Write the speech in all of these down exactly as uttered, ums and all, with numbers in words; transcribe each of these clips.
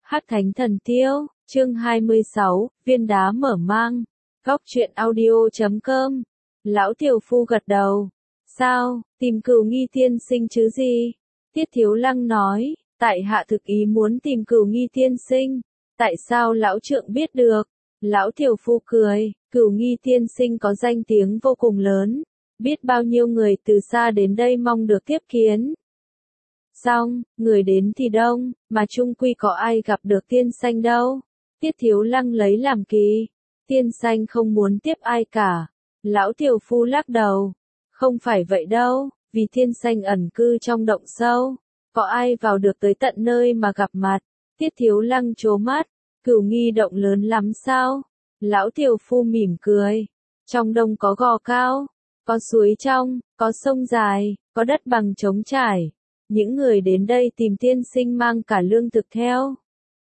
Hắc Thánh Thần Tiêu, chương hai mươi sáu, viên đá mở mang. Góc truyện audio chấm com. Lão tiểu phu gật đầu. Sao, tìm Cửu Nghi tiên sinh chứ gì? Tiết Thiếu Lăng nói, tại hạ thực ý muốn tìm Cửu Nghi tiên sinh. Tại sao lão trượng biết được? Lão tiểu phu cười, Cửu Nghi tiên sinh có danh tiếng vô cùng lớn. Biết bao nhiêu người từ xa đến đây mong được tiếp kiến. Xong, người đến thì đông, mà chung quy có ai gặp được tiên sanh đâu. Tiết Thiếu Lăng lấy làm kỳ. Tiên sanh không muốn tiếp ai cả. Lão tiểu phu lắc đầu. Không phải vậy đâu, vì tiên sanh ẩn cư trong động sâu. Có ai vào được tới tận nơi mà gặp mặt. Tiết Thiếu Lăng trố mắt. Cửu Nghi động lớn lắm sao? Lão tiểu phu mỉm cười. Trong đông có gò cao, có suối trong, có sông dài, có đất bằng trống trải. Những người đến đây tìm tiên sinh mang cả lương thực theo.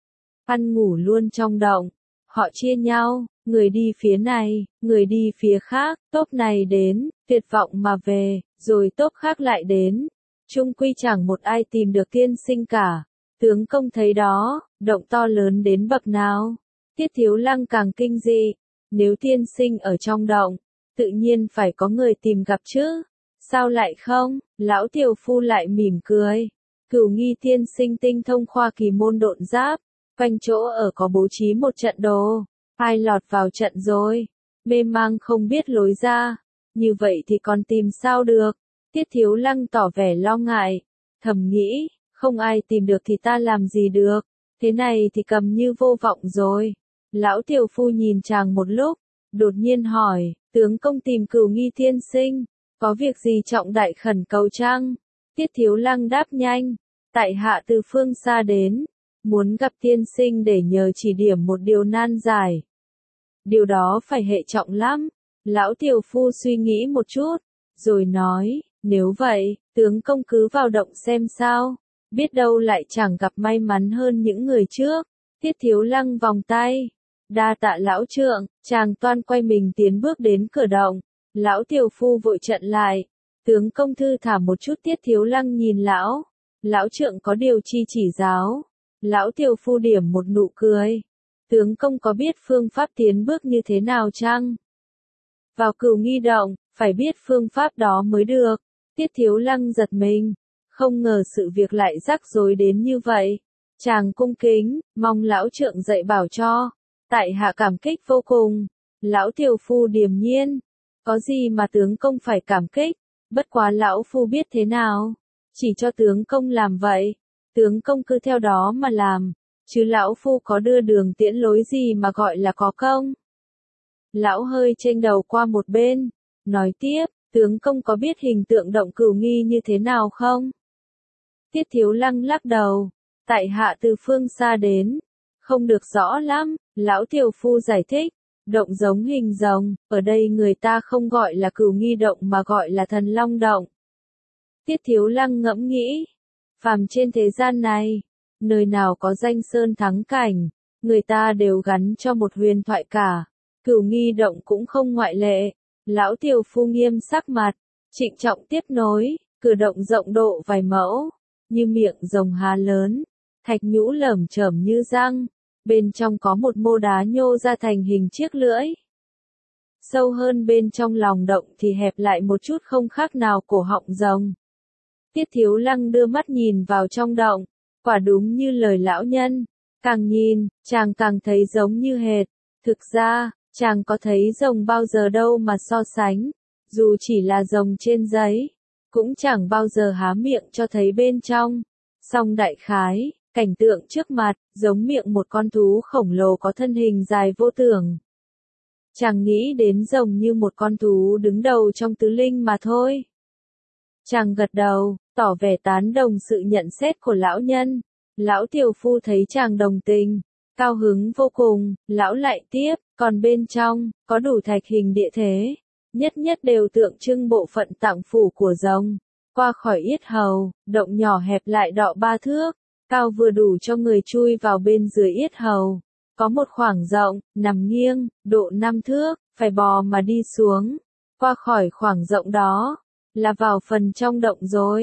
Ăn ngủ luôn trong động. Họ chia nhau, người đi phía này, người đi phía khác, tốp này đến, tuyệt vọng mà về, rồi tốp khác lại đến. Chung quy chẳng một ai tìm được tiên sinh cả. Tướng công thấy đó, động to lớn đến bậc nào. Tiết Thiếu Lăng càng kinh dị. Nếu tiên sinh ở trong động, tự nhiên phải có người tìm gặp chứ. Sao lại không? Lão tiểu phu lại mỉm cười. Cửu Nghi tiên sinh tinh thông khoa kỳ môn độn giáp. Quanh chỗ ở có bố trí một trận đồ. Ai lọt vào trận rồi. Mê mang không biết lối ra. Như vậy thì còn tìm sao được. Tiết Thiếu Lăng tỏ vẻ lo ngại. Thầm nghĩ, không ai tìm được thì ta làm gì được. Thế này thì cầm như vô vọng rồi. Lão tiểu phu nhìn chàng một lúc. Đột nhiên hỏi, tướng công tìm Cửu Nghi tiên sinh. Có việc gì trọng đại khẩn cầu chăng? Tiết Thiếu Lăng đáp nhanh. Tại hạ từ phương xa đến. Muốn gặp tiên sinh để nhờ chỉ điểm một điều nan giải. Điều đó phải hệ trọng lắm. Lão tiểu phu suy nghĩ một chút. Rồi nói, nếu vậy, tướng công cứ vào động xem sao. Biết đâu lại chẳng gặp may mắn hơn những người trước. Tiết Thiếu Lăng vòng tay. Đa tạ lão trượng, chàng toan quay mình tiến bước đến cửa động. Lão tiểu phu vội chặn lại. Tướng công thư thả một chút. Tiết Thiếu Lăng nhìn lão. Lão trượng có điều chi chỉ giáo. Lão tiểu phu điểm một nụ cười. Tướng công có biết phương pháp tiến bước như thế nào chăng? Vào Cửu Nghi động, phải biết phương pháp đó mới được. Tiết Thiếu Lăng giật mình. Không ngờ sự việc lại rắc rối đến như vậy. Chàng cung kính, mong lão trượng dạy bảo cho. Tại hạ cảm kích vô cùng. Lão tiểu phu điềm nhiên. Có gì mà tướng công phải cảm kích. Bất quá lão phu biết thế nào. Chỉ cho tướng công làm vậy. Tướng công cứ theo đó mà làm. Chứ lão phu có đưa đường tiễn lối gì mà gọi là có công. Lão hơi chênh đầu qua một bên. Nói tiếp, tướng công có biết hình tượng động Cửu Nghi như thế nào không? Tiết Thiếu Lăng lắc đầu. Tại hạ từ phương xa đến. Không được rõ lắm. Lão tiểu phu giải thích. Động giống hình rồng, ở đây người ta không gọi là Cửu Nghi động mà gọi là Thần Long động. Tiết Thiếu Lăng ngẫm nghĩ. Phàm trên thế gian này, nơi nào có danh sơn thắng cảnh, người ta đều gắn cho một huyền thoại cả. Cửu Nghi động cũng không ngoại lệ. Lão tiểu phu nghiêm sắc mặt, trịnh trọng tiếp nối, cửa động rộng độ vài mẫu, như miệng rồng há lớn, thạch nhũ lởm chởm như răng. Bên trong có một mô đá nhô ra thành hình chiếc lưỡi. Sâu hơn bên trong lòng động thì hẹp lại một chút không khác nào cổ họng rồng. Tiết Thiếu Lăng đưa mắt nhìn vào trong động. Quả đúng như lời lão nhân. Càng nhìn, chàng càng thấy giống như hệt. Thực ra, chàng có thấy rồng bao giờ đâu mà so sánh. Dù chỉ là rồng trên giấy, cũng chẳng bao giờ há miệng cho thấy bên trong. Song đại khái, cảnh tượng trước mặt, giống miệng một con thú khổng lồ có thân hình dài vô tưởng. Chàng nghĩ đến rồng như một con thú đứng đầu trong tứ linh mà thôi. Chàng gật đầu, tỏ vẻ tán đồng sự nhận xét của lão nhân. Lão tiểu phu thấy chàng đồng tình, cao hứng vô cùng, lão lại tiếp, còn bên trong, có đủ thạch hình địa thế. Nhất nhất đều tượng trưng bộ phận tạng phủ của rồng. Qua khỏi yết hầu, động nhỏ hẹp lại đọ ba thước. Cao vừa đủ cho người chui vào bên dưới yết hầu. Có một khoảng rộng, nằm nghiêng, độ năm thước, phải bò mà đi xuống. Qua khỏi khoảng rộng đó, là vào phần trong động rồi.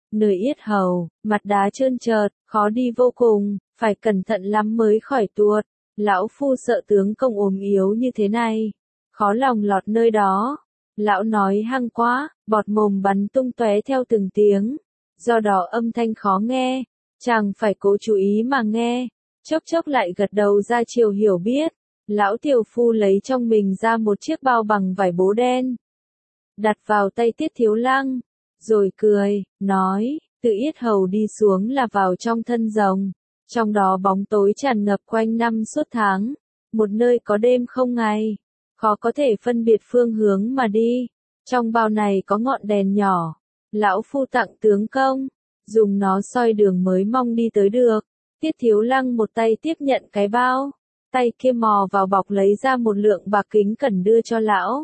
nơi yết hầu, mặt đá trơn trượt, khó đi vô cùng, phải cẩn thận lắm mới khỏi tuột. Lão phu sợ tướng công ốm yếu như thế này, khó lòng lọt nơi đó. Lão nói hăng quá, bọt mồm bắn tung tóe theo từng tiếng, do đó âm thanh khó nghe, chàng phải cố chú ý mà nghe. Chốc chốc lại gật đầu ra chiều hiểu biết. Lão tiểu phu lấy trong mình ra một chiếc bao bằng vải bố đen, đặt vào tay Tiết Thiếu Lăng, rồi cười, nói, từ yết hầu đi xuống là vào trong thân rồng, trong đó bóng tối tràn ngập quanh năm suốt tháng, một nơi có đêm không ngày, khó có thể phân biệt phương hướng mà đi. Trong bao này có ngọn đèn nhỏ, lão phu tặng tướng công, dùng nó soi đường mới mong đi tới được. Tiết Thiếu Lăng một tay tiếp nhận cái bao, tay kia mò vào bọc lấy ra một lượng bạc kính cẩn đưa cho lão.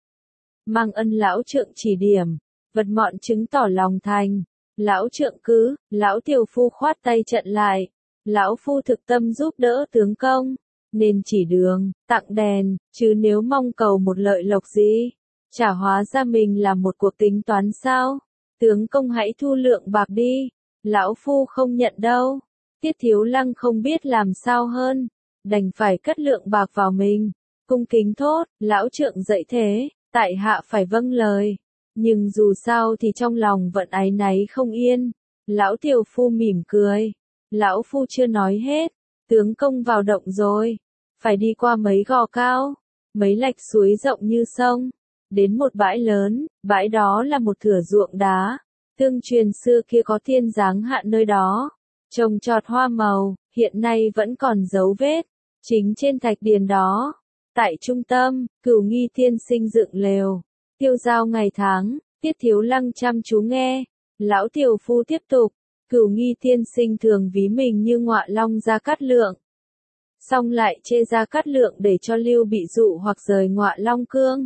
Mang ân lão trượng chỉ điểm, vật mọn chứng tỏ lòng thành. Lão trượng cứ, lão tiểu phu khoát tay trận lại. Lão phu thực tâm giúp đỡ tướng công, nên chỉ đường, tặng đèn, chứ nếu mong cầu một lợi lộc gì, chả hóa ra mình là một cuộc tính toán sao. Tướng công hãy thu lượng bạc đi, lão phu không nhận đâu. Tiết Thiếu Lăng không biết làm sao hơn, đành phải cất lượng bạc vào mình, cung kính thốt, lão trượng dạy thế, tại hạ phải vâng lời. Nhưng dù sao thì trong lòng vẫn áy náy không yên. Lão tiểu phu mỉm cười, lão phu chưa nói hết, tướng công vào động rồi, phải đi qua mấy gò cao, mấy lạch suối rộng như sông, đến một bãi lớn, bãi đó là một thửa ruộng đá, tương truyền xưa kia có thiên giáng hạ nơi đó, trồng trọt hoa màu, hiện nay vẫn còn dấu vết, chính trên thạch điền đó. Tại trung tâm, Cửu Nghi tiên sinh dựng lều, tiêu giao ngày tháng. Tiết Thiếu Lăng chăm chú nghe, lão tiểu phu tiếp tục, Cửu Nghi tiên sinh thường ví mình như ngọa long Gia Cát Lượng, xong lại chê Gia Cát Lượng để cho Lưu Bị dụ hoặc rời ngọa long cương,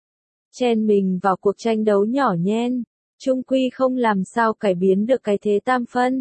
chen mình vào cuộc tranh đấu nhỏ nhen, chung quy không làm sao cải biến được cái thế tam phân,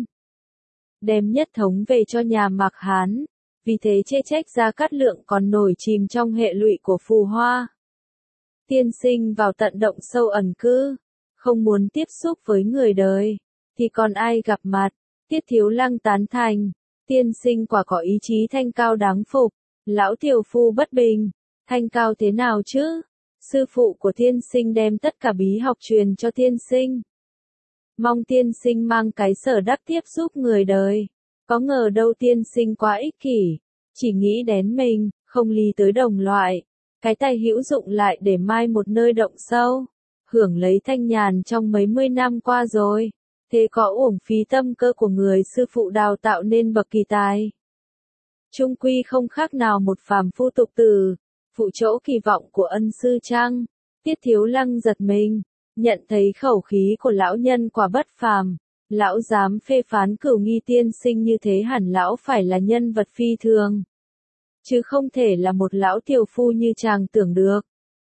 đem nhất thống về cho nhà Mạc Hán, vì thế chê trách Gia Cát Lượng còn nổi chìm trong hệ lụy của phù hoa. Tiên sinh vào tận động sâu ẩn cư, không muốn tiếp xúc với người đời, thì còn ai gặp mặt. Tiết Thiếu Lăng tán thành, tiên sinh quả có ý chí thanh cao đáng phục. Lão tiểu phu bất bình, thanh cao thế nào chứ? Sư phụ của tiên sinh đem tất cả bí học truyền cho tiên sinh, mong tiên sinh mang cái sở đắc tiếp giúp người đời. Có ngờ đâu tiên sinh quá ích kỷ, chỉ nghĩ đến mình, không lý tới đồng loại. Cái tài hữu dụng lại để mai một nơi động sâu, hưởng lấy thanh nhàn trong mấy mươi năm qua rồi, thế có uổng phí tâm cơ của người sư phụ đào tạo nên bậc kỳ tài. Trung quy không khác nào một phàm phu tục tử, phụ chỗ kỳ vọng của ân sư chăng? Tiết Thiếu Lăng giật mình, nhận thấy khẩu khí của lão nhân quả bất phàm, lão dám phê phán Cửu Nghi tiên sinh như thế hẳn lão phải là nhân vật phi thường, chứ không thể là một lão tiểu phu như chàng tưởng được.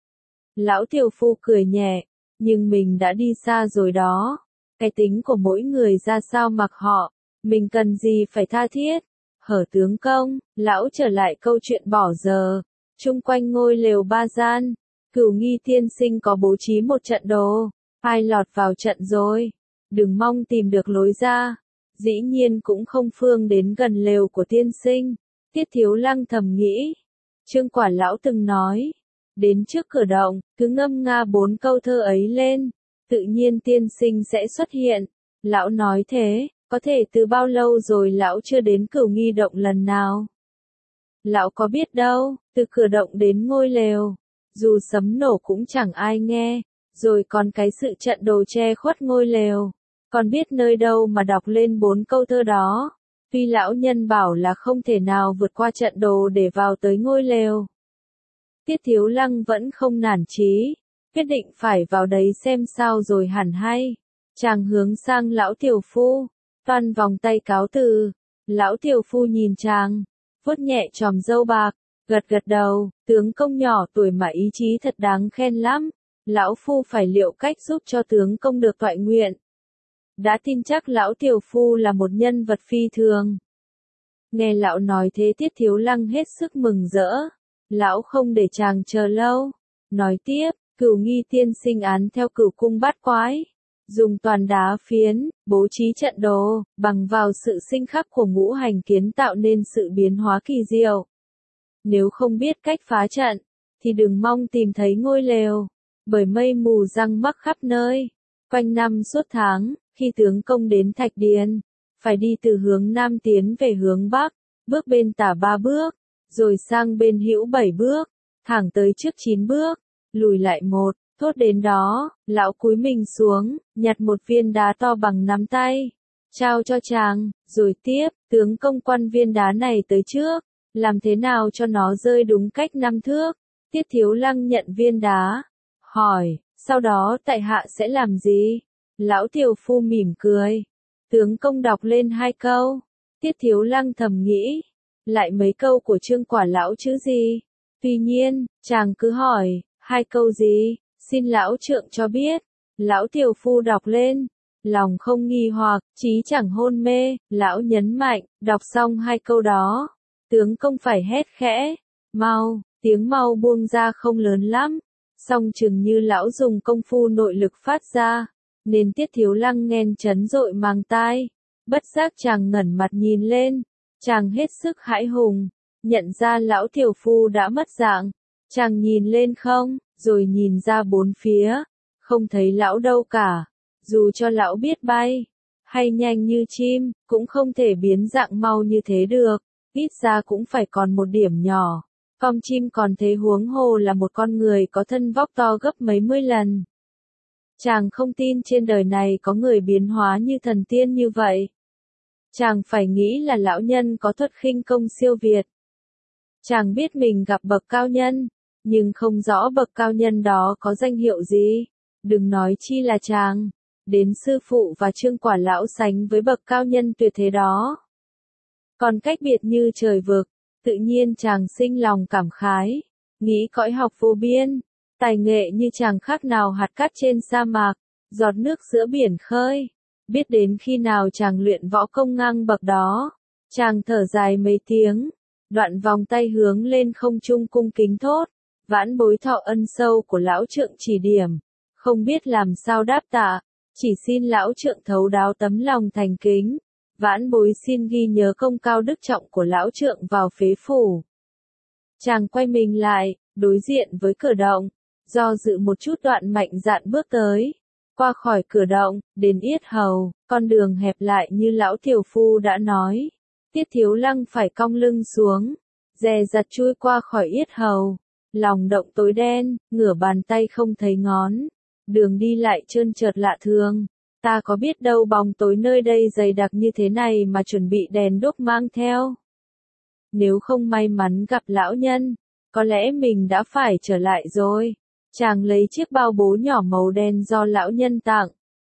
Lão tiểu phu cười nhẹ, nhưng mình đã đi xa rồi đó. Cái tính của mỗi người ra sao mặc họ, mình cần gì phải tha thiết. Hở tướng công, lão trở lại câu chuyện bỏ giờ. Chung quanh ngôi lều ba gian, Cửu Nghi tiên sinh có bố trí một trận đồ. Ai lọt vào trận rồi, đừng mong tìm được lối ra. Dĩ nhiên cũng không phương đến gần lều của tiên sinh. Tiết Thiếu Lăng thầm nghĩ, Trương Quả lão từng nói, đến trước cửa động, cứ ngâm nga bốn câu thơ ấy lên, tự nhiên tiên sinh sẽ xuất hiện. Lão nói thế, có thể từ bao lâu rồi lão chưa đến Cửu Nghi động lần nào. Lão có biết đâu, từ cửa động đến ngôi lều, dù sấm nổ cũng chẳng ai nghe, rồi còn cái sự trận đồ che khuất ngôi lều, còn biết nơi đâu mà đọc lên bốn câu thơ đó. Tuy lão nhân bảo là không thể nào vượt qua trận đồ để vào tới ngôi lều, Tiết Thiếu Lăng vẫn không nản chí, quyết định phải vào đấy xem sao rồi hẳn hay. Chàng hướng sang lão tiểu phu, toan vòng tay cáo từ. Lão tiểu phu nhìn chàng, vuốt nhẹ chòm râu bạc, gật gật đầu, tướng công nhỏ tuổi mà ý chí thật đáng khen lắm. Lão phu phải liệu cách giúp cho tướng công được toại nguyện. Đã tin chắc lão tiểu phu là một nhân vật phi thường. Nghe lão nói thế Tiết Thiếu Lăng hết sức mừng rỡ. Lão không để chàng chờ lâu, nói tiếp, Cửu Nghi tiên sinh án theo cửu cung bát quái, dùng toàn đá phiến, bố trí trận đồ, bằng vào sự sinh khắc của ngũ hành kiến tạo nên sự biến hóa kỳ diệu. Nếu không biết cách phá trận, thì đừng mong tìm thấy ngôi lều, bởi mây mù giăng mắc khắp nơi. Quanh năm suốt tháng, khi tướng công đến Thạch Điền, phải đi từ hướng Nam tiến về hướng Bắc, bước bên tả ba bước, rồi sang bên hữu bảy bước, thẳng tới trước chín bước, lùi lại một, thốt đến đó, lão cúi mình xuống, nhặt một viên đá to bằng nắm tay, trao cho chàng, rồi tiếp, tướng công quăng viên đá này tới trước, làm thế nào cho nó rơi đúng cách năm thước. Tiết Thiếu Lăng nhận viên đá, hỏi, sau đó tại hạ sẽ làm gì? Lão tiểu phu mỉm cười, tướng công đọc lên hai câu. Tiết Thiếu Lăng thầm nghĩ, lại mấy câu của Trương Quả Lão chứ gì? Tuy nhiên, chàng cứ hỏi, hai câu gì? Xin lão trượng cho biết. Lão tiểu phu đọc lên, lòng không nghi hoặc, trí chẳng hôn mê, lão nhấn mạnh, đọc xong hai câu đó, tướng công phải hét khẽ, mau, tiếng mau buông ra không lớn lắm, song chừng như lão dùng công phu nội lực phát ra, nên Tiết Thiếu Lăng nghen chấn dội mang tai, bất giác chàng ngẩng mặt nhìn lên, chàng hết sức hãi hùng, nhận ra lão tiểu phu đã mất dạng, chàng nhìn lên không, rồi nhìn ra bốn phía, không thấy lão đâu cả, dù cho lão biết bay, hay nhanh như chim, cũng không thể biến dạng mau như thế được, ít ra cũng phải còn một điểm nhỏ. Con chim còn thế huống hồ là một con người có thân vóc to gấp mấy mươi lần. Chàng không tin trên đời này có người biến hóa như thần tiên như vậy. Chàng phải nghĩ là lão nhân có thuật khinh công siêu việt. Chàng biết mình gặp bậc cao nhân, nhưng không rõ bậc cao nhân đó có danh hiệu gì. Đừng nói chi là chàng, đến sư phụ và Trương Quả Lão sánh với bậc cao nhân tuyệt thế đó. Còn cách biệt như trời vực. Tự nhiên chàng sinh lòng cảm khái, nghĩ cõi học vô biên, tài nghệ như chàng khác nào hạt cát trên sa mạc, giọt nước giữa biển khơi, biết đến khi nào chàng luyện võ công ngang bậc đó, chàng thở dài mấy tiếng, đoạn vòng tay hướng lên không trung cung kính thốt, vãn bối thọ ân sâu của lão trượng chỉ điểm, không biết làm sao đáp tạ, chỉ xin lão trượng thấu đáo tấm lòng thành kính. Vãn bối xin ghi nhớ công cao đức trọng của lão trượng vào phế phủ. Chàng quay mình lại, đối diện với cửa động, do dự một chút đoạn mạnh dạn bước tới, qua khỏi cửa động, đến yết hầu, con đường hẹp lại như lão tiểu phu đã nói. Tiết Thiếu Lăng phải cong lưng xuống, dè dặt chui qua khỏi yết hầu, lòng động tối đen, ngửa bàn tay không thấy ngón, đường đi lại trơn trượt lạ thường. Ta có biết đâu bóng tối nơi đây dày đặc như thế này mà chuẩn bị đèn đuốc mang theo. Nếu không may mắn gặp lão nhân, có lẽ mình đã phải trở lại rồi. Chàng lấy chiếc bao bố nhỏ màu đen do lão nhân tặng.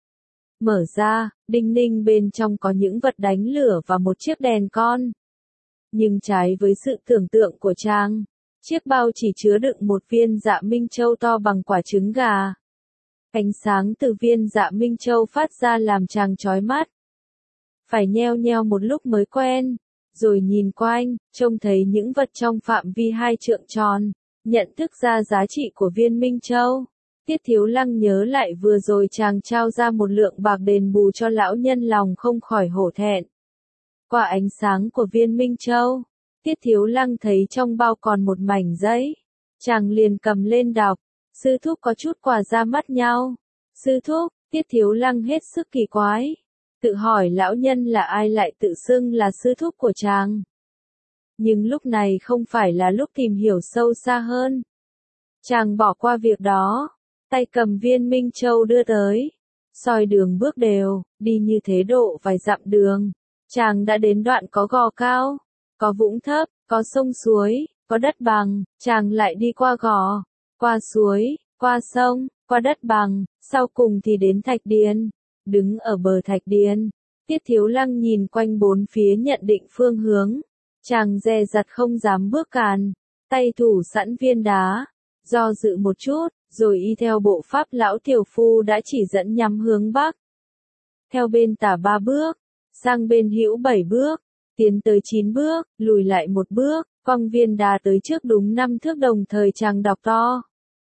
Mở ra, đinh ninh bên trong có những vật đánh lửa và một chiếc đèn con. Nhưng trái với sự tưởng tượng của chàng, chiếc bao chỉ chứa đựng một viên dạ minh châu to bằng quả trứng gà. Ánh sáng từ viên dạ minh châu phát ra làm chàng chói mắt. Phải nheo nheo một lúc mới quen, rồi nhìn quanh, trông thấy những vật trong phạm vi hai trượng tròn, nhận thức ra giá trị của viên minh châu. Tiết Thiếu Lăng nhớ lại vừa rồi chàng trao ra một lượng bạc đền bù cho lão nhân, lòng không khỏi hổ thẹn. Qua ánh sáng của viên minh châu, Tiết Thiếu Lăng thấy trong bao còn một mảnh giấy. Chàng liền cầm lên đọc. Sư thúc có chút quà ra mắt nhau. Sư thúc, Tiết Thiếu Lăng hết sức kỳ quái. Tự hỏi lão nhân là ai lại tự xưng là sư thúc của chàng. Nhưng lúc này không phải là lúc tìm hiểu sâu xa hơn. Chàng bỏ qua việc đó. Tay cầm viên minh châu đưa tới. Soi đường bước đều, đi như thế độ vài dặm đường. Chàng đã đến đoạn có gò cao, có vũng thấp, có sông suối, có đất bằng. Chàng lại đi qua gò, qua suối, qua sông, qua đất bằng, sau cùng thì đến Thạch Điền. Đứng ở bờ Thạch Điền, Tiết Thiếu Lăng nhìn quanh bốn phía nhận định phương hướng. Chàng dè dặt không dám bước càn, tay thủ sẵn viên đá, do dự một chút, rồi y theo bộ pháp lão tiểu phu đã chỉ dẫn nhắm hướng bắc. Theo bên tả ba bước, sang bên hữu bảy bước, tiến tới chín bước, lùi lại một bước, quăng viên đá tới trước đúng năm thước, đồng thời chàng đọc to.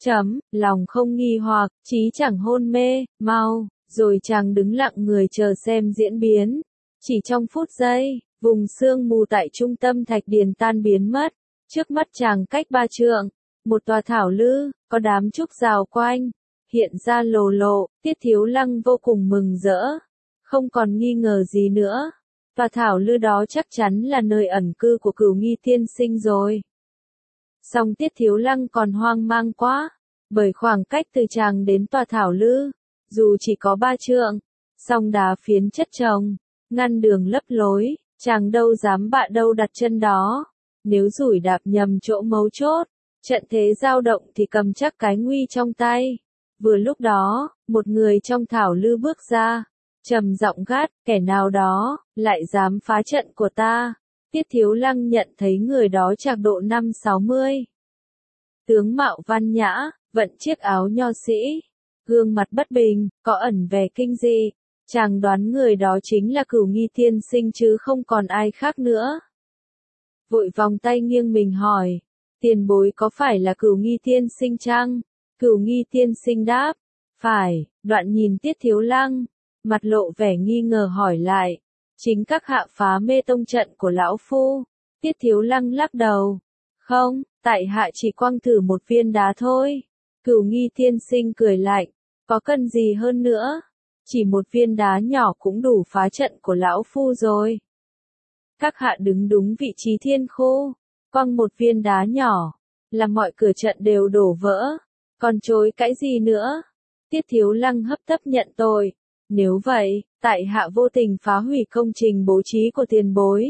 chấm, lòng không nghi hoặc, trí chẳng hôn mê, mau, rồi chàng đứng lặng người chờ xem diễn biến. Chỉ trong phút giây, vùng sương mù tại trung tâm thạch điền tan biến mất, trước mắt chàng cách ba trượng, một tòa thảo lư, có đám trúc rào quanh, hiện ra lồ lộ, Tiết Thiếu Lăng vô cùng mừng rỡ, không còn nghi ngờ gì nữa. Tòa thảo lư đó chắc chắn là nơi ẩn cư của Cửu Nghi tiên sinh rồi. Song Tiết Thiếu Lăng còn hoang mang quá, bởi khoảng cách từ chàng đến tòa thảo lư, dù chỉ có ba trượng, song đá phiến chất chồng, ngăn đường lấp lối, chàng đâu dám bạ đâu đặt chân đó. Nếu rủi đạp nhầm chỗ mấu chốt, trận thế dao động thì cầm chắc cái nguy trong tay. Vừa lúc đó, một người trong thảo lư bước ra, trầm giọng gắt, kẻ nào đó, lại dám phá trận của ta. Tiết Thiếu Lăng nhận thấy người đó trạc độ năm sáu mươi. Tướng mạo văn nhã, vận chiếc áo nho sĩ, gương mặt bất bình, có ẩn vẻ kinh dị. Chàng đoán người đó chính là Cửu Nghi tiên sinh chứ không còn ai khác nữa. Vội vòng tay nghiêng mình hỏi, tiền bối có phải là Cửu Nghi tiên sinh chăng? Cửu Nghi tiên sinh đáp, phải. Đoạn nhìn Tiết Thiếu Lăng, mặt lộ vẻ nghi ngờ hỏi lại, chính các hạ phá mê tông trận của lão phu? Tiết Thiếu Lăng lắc đầu, không, tại hạ chỉ quăng thử một viên đá thôi. Cửu Nghi tiên sinh cười lạnh, có cần gì hơn nữa? Chỉ một viên đá nhỏ cũng đủ phá trận của lão phu rồi. Các hạ đứng đúng vị trí thiên khu, quăng một viên đá nhỏ, là mọi cửa trận đều đổ vỡ, còn chối cãi gì nữa? Tiết Thiếu Lăng hấp tấp nhận tội, nếu vậy, tại hạ vô tình phá hủy công trình bố trí của tiền bối.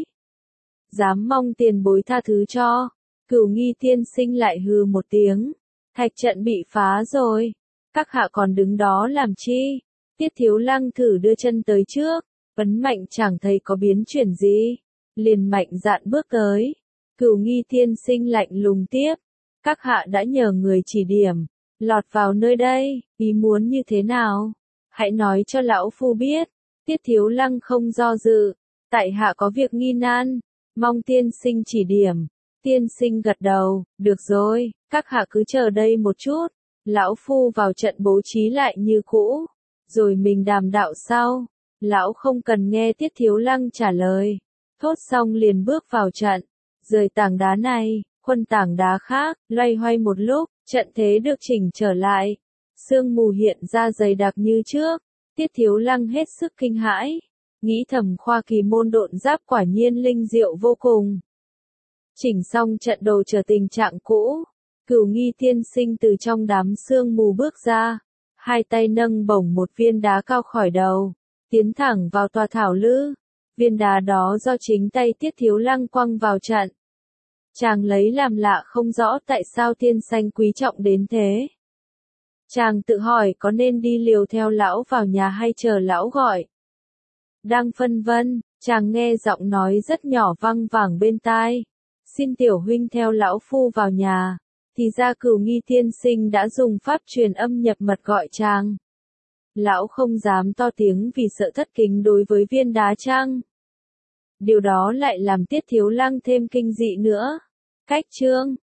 Dám mong tiền bối tha thứ cho. Cửu Nghi tiên sinh lại hừ một tiếng, thạch trận bị phá rồi, các hạ còn đứng đó làm chi? Tiết Thiếu Lăng thử đưa chân tới trước, ấn mạnh chẳng thấy có biến chuyển gì, liền mạnh dạn bước tới. Cửu Nghi tiên sinh lạnh lùng tiếp, các hạ đã nhờ người chỉ điểm, lọt vào nơi đây, ý muốn như thế nào? Hãy nói cho lão phu biết. Tiết Thiếu Lăng không do dự, tại hạ có việc nghi nan, mong tiên sinh chỉ điểm. Tiên sinh gật đầu, được rồi, các hạ cứ chờ đây một chút, lão phu vào trận bố trí lại như cũ, rồi mình đàm đạo sau. Lão không cần nghe Tiết Thiếu Lăng trả lời, thốt xong liền bước vào trận, rời tảng đá này, khuân tảng đá khác, loay hoay một lúc, trận thế được chỉnh trở lại. Sương mù hiện ra dày đặc như trước, Tiết Thiếu Lăng hết sức kinh hãi, nghĩ thầm khoa kỳ môn độn giáp quả nhiên linh diệu vô cùng. Chỉnh xong trận đồ trở tình trạng cũ, Cửu Nghi tiên sinh từ trong đám sương mù bước ra, hai tay nâng bổng một viên đá cao khỏi đầu, tiến thẳng vào tòa thảo lư. Viên đá đó do chính tay Tiết Thiếu Lăng quăng vào trận. Chàng lấy làm lạ không rõ tại sao tiên sanh quý trọng đến thế. Chàng tự hỏi có nên đi liều theo lão vào nhà hay chờ lão gọi. Đang phân vân, chàng nghe giọng nói rất nhỏ vang vẳng bên tai. Xin tiểu huynh theo lão phu vào nhà. Thì ra Cửu Nghi tiên sinh đã dùng pháp truyền âm nhập mật gọi chàng. Lão không dám to tiếng vì sợ thất kính đối với viên đá chăng? Điều đó lại làm Tiết Thiếu Lăng thêm kinh dị nữa. Cách chương